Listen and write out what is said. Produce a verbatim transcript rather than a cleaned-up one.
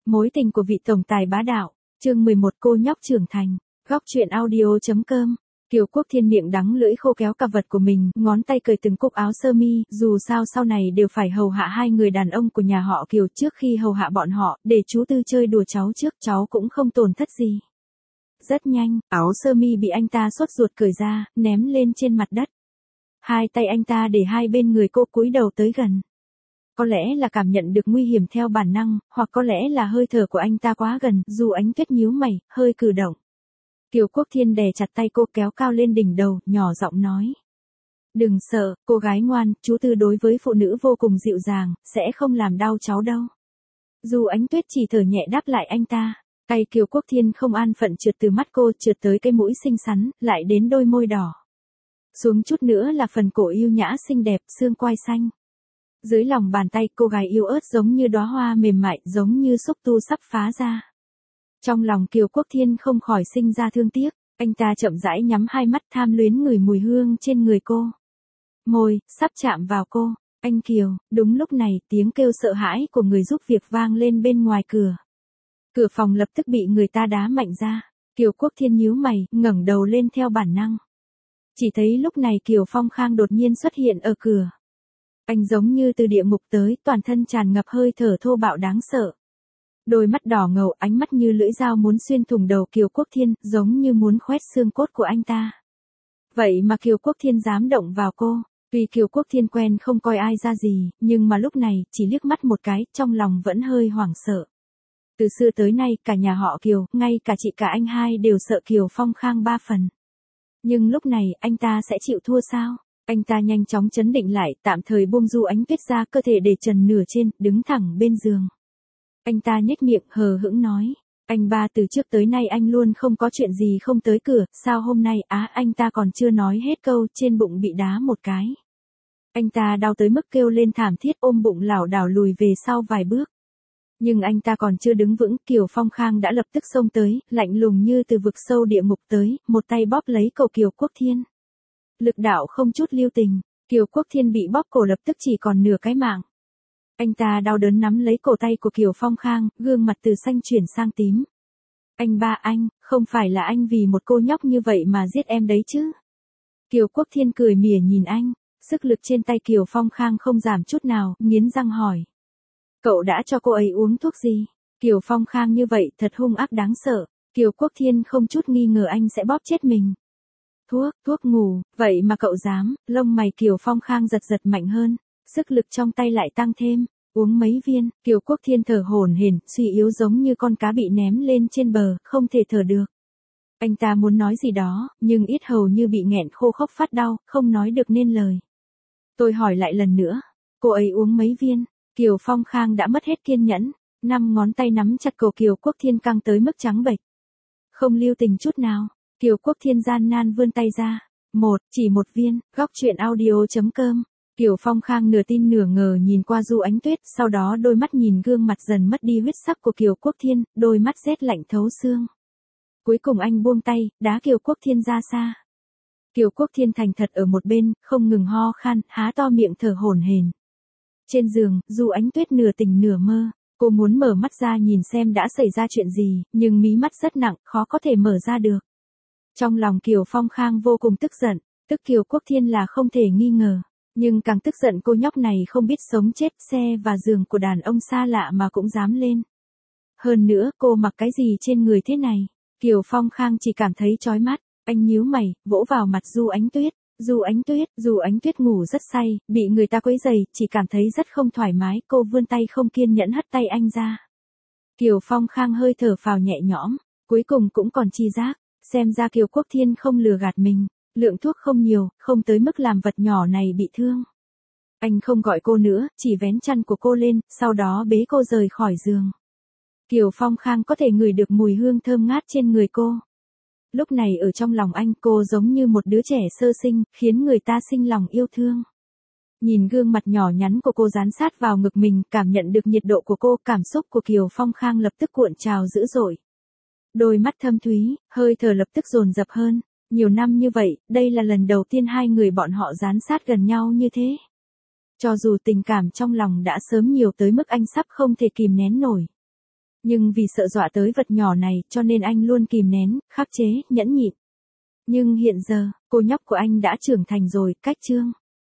Mối tình của vị tổng tài bá đạo, chương mười một cô nhóc trưởng thành, góc truyện audio.com. Kiều Quốc Thiên miệng đắng lưỡi khô kéo cặp vật của mình, ngón tay cởi từng cúc áo sơ mi, dù sao sau này đều phải hầu hạ hai người đàn ông của nhà họ Kiều, trước khi hầu hạ bọn họ, để chú Tư chơi đùa cháu trước, cháu cũng không tổn thất gì. Rất nhanh, áo sơ mi bị anh ta sốt ruột cởi ra, ném lên trên mặt đất. Hai tay anh ta để hai bên người cô cúi đầu tới gần. Có lẽ là cảm nhận được nguy hiểm theo bản năng, hoặc có lẽ là hơi thở của anh ta quá gần, dù Ánh Tuyết nhíu mày, hơi cử động. Kiều Quốc Thiên đè chặt tay cô, kéo cao lên đỉnh đầu, nhỏ giọng nói. Đừng sợ, cô gái ngoan, chú Tư đối với phụ nữ vô cùng dịu dàng, sẽ không làm đau cháu đâu. Dù Ánh Tuyết chỉ thở nhẹ đáp lại anh ta, tay Kiều Quốc Thiên không an phận trượt từ mắt cô, trượt tới cái mũi xinh xắn, lại đến đôi môi đỏ. Xuống chút nữa là phần cổ yêu nhã xinh đẹp, xương quai xanh. Dưới lòng bàn tay cô gái yếu ớt giống như đóa hoa mềm mại, giống như xúc tu sắp phá ra. Trong lòng Kiều Quốc Thiên không khỏi sinh ra thương tiếc, anh ta chậm rãi nhắm hai mắt tham luyến ngửi mùi hương trên người cô. Môi, sắp chạm vào cô, anh Kiều, đúng lúc này tiếng kêu sợ hãi của người giúp việc vang lên bên ngoài cửa. Cửa phòng lập tức bị người ta đá mạnh ra, Kiều Quốc Thiên nhíu mày, ngẩng đầu lên theo bản năng. Chỉ thấy lúc này Kiều Phong Khang đột nhiên xuất hiện ở cửa. Anh giống như từ địa ngục tới, toàn thân tràn ngập hơi thở thô bạo đáng sợ. Đôi mắt đỏ ngầu, ánh mắt như lưỡi dao muốn xuyên thủng đầu Kiều Quốc Thiên, giống như muốn khoét xương cốt của anh ta. Vậy mà Kiều Quốc Thiên dám động vào cô, tuy Kiều Quốc Thiên quen không coi ai ra gì, nhưng mà lúc này, chỉ liếc mắt một cái, trong lòng vẫn hơi hoảng sợ. Từ xưa tới nay, cả nhà họ Kiều, ngay cả chị cả anh hai đều sợ Kiều Phong Khang ba phần. Nhưng lúc này, anh ta sẽ chịu thua sao? Anh ta nhanh chóng chấn định lại, tạm thời buông Du Ánh Tuyết ra, cơ thể để trần nửa trên, đứng thẳng bên giường. Anh ta nhếch miệng hờ hững nói, anh ba từ trước tới nay anh luôn không có chuyện gì không tới cửa, sao hôm nay á anh ta còn chưa nói hết câu, trên bụng bị đá một cái. Anh ta đau tới mức kêu lên thảm thiết, ôm bụng lảo đảo lùi về sau vài bước. Nhưng anh ta còn chưa đứng vững, Kiều Phong Khang đã lập tức xông tới, lạnh lùng như từ vực sâu địa ngục tới, một tay bóp lấy cổ Kiều Quốc Thiên. Lực đạo không chút lưu tình, Kiều Quốc Thiên bị bóp cổ lập tức chỉ còn nửa cái mạng. Anh ta đau đớn nắm lấy cổ tay của Kiều Phong Khang, gương mặt từ xanh chuyển sang tím. Anh ba anh, không phải là anh vì một cô nhóc như vậy mà giết em đấy chứ? Kiều Quốc Thiên cười mỉa nhìn anh, sức lực trên tay Kiều Phong Khang không giảm chút nào, nghiến răng hỏi. Cậu đã cho cô ấy uống thuốc gì? Kiều Phong Khang như vậy thật hung ác đáng sợ, Kiều Quốc Thiên không chút nghi ngờ anh sẽ bóp chết mình. Thuốc, thuốc ngủ, vậy mà cậu dám, lông mày Kiều Phong Khang giật giật mạnh hơn, sức lực trong tay lại tăng thêm, uống mấy viên, Kiều Quốc Thiên thở hổn hển, suy yếu giống như con cá bị ném lên trên bờ, không thể thở được. Anh ta muốn nói gì đó, nhưng yết hầu như bị nghẹn khô khốc phát đau, không nói được nên lời. Tôi hỏi lại lần nữa, cô ấy uống mấy viên? Kiều Phong Khang đã mất hết kiên nhẫn, năm ngón tay nắm chặt cổ Kiều Quốc Thiên căng tới mức trắng bệch. Không lưu tình chút nào. Kiều Quốc Thiên gian nan vươn tay ra. Một, chỉ một viên, góc truyện audio.com. Kiều Phong Khang nửa tin nửa ngờ nhìn qua Du Ánh Tuyết, sau đó đôi mắt nhìn gương mặt dần mất đi huyết sắc của Kiều Quốc Thiên, đôi mắt rét lạnh thấu xương. Cuối cùng anh buông tay, đá Kiều Quốc Thiên ra xa. Kiều Quốc Thiên thành thật ở một bên, không ngừng ho khan, há to miệng thở hổn hển. Trên giường, Du Ánh Tuyết nửa tỉnh nửa mơ, cô muốn mở mắt ra nhìn xem đã xảy ra chuyện gì, nhưng mí mắt rất nặng, khó có thể mở ra được. Trong lòng Kiều Phong Khang vô cùng tức giận, tức Kiều Quốc Thiên là không thể nghi ngờ, nhưng càng tức giận cô nhóc này không biết sống chết, xe và giường của đàn ông xa lạ mà cũng dám lên. Hơn nữa, cô mặc cái gì trên người thế này? Kiều Phong Khang chỉ cảm thấy chói mắt, anh nhíu mày, vỗ vào mặt Du Ánh Tuyết. Du Ánh Tuyết, Du Ánh Tuyết ngủ rất say, bị người ta quấy rầy, chỉ cảm thấy rất không thoải mái, cô vươn tay không kiên nhẫn hất tay anh ra. Kiều Phong Khang hơi thở phào nhẹ nhõm, cuối cùng cũng còn chi giác, xem ra Kiều Quốc Thiên không lừa gạt mình, lượng thuốc không nhiều, không tới mức làm vật nhỏ này bị thương. Anh không gọi cô nữa, chỉ vén chăn của cô lên, sau đó bế cô rời khỏi giường. Kiều Phong Khang có thể ngửi được mùi hương thơm ngát trên người cô. Lúc này ở trong lòng anh cô giống như một đứa trẻ sơ sinh, khiến người ta sinh lòng yêu thương. Nhìn gương mặt nhỏ nhắn của cô dán sát vào ngực mình, cảm nhận được nhiệt độ của cô, cảm xúc của Kiều Phong Khang lập tức cuộn trào dữ dội. Đôi mắt thâm thúy, hơi thở lập tức dồn dập hơn. Nhiều năm như vậy, đây là lần đầu tiên hai người bọn họ dán sát gần nhau như thế. Cho dù tình cảm trong lòng đã sớm nhiều tới mức anh sắp không thể kìm nén nổi. Nhưng vì sợ dọa tới vật nhỏ này cho nên anh luôn kìm nén, khắc chế, nhẫn nhịn. Nhưng hiện giờ, cô nhóc của anh đã trưởng thành rồi, cách Trương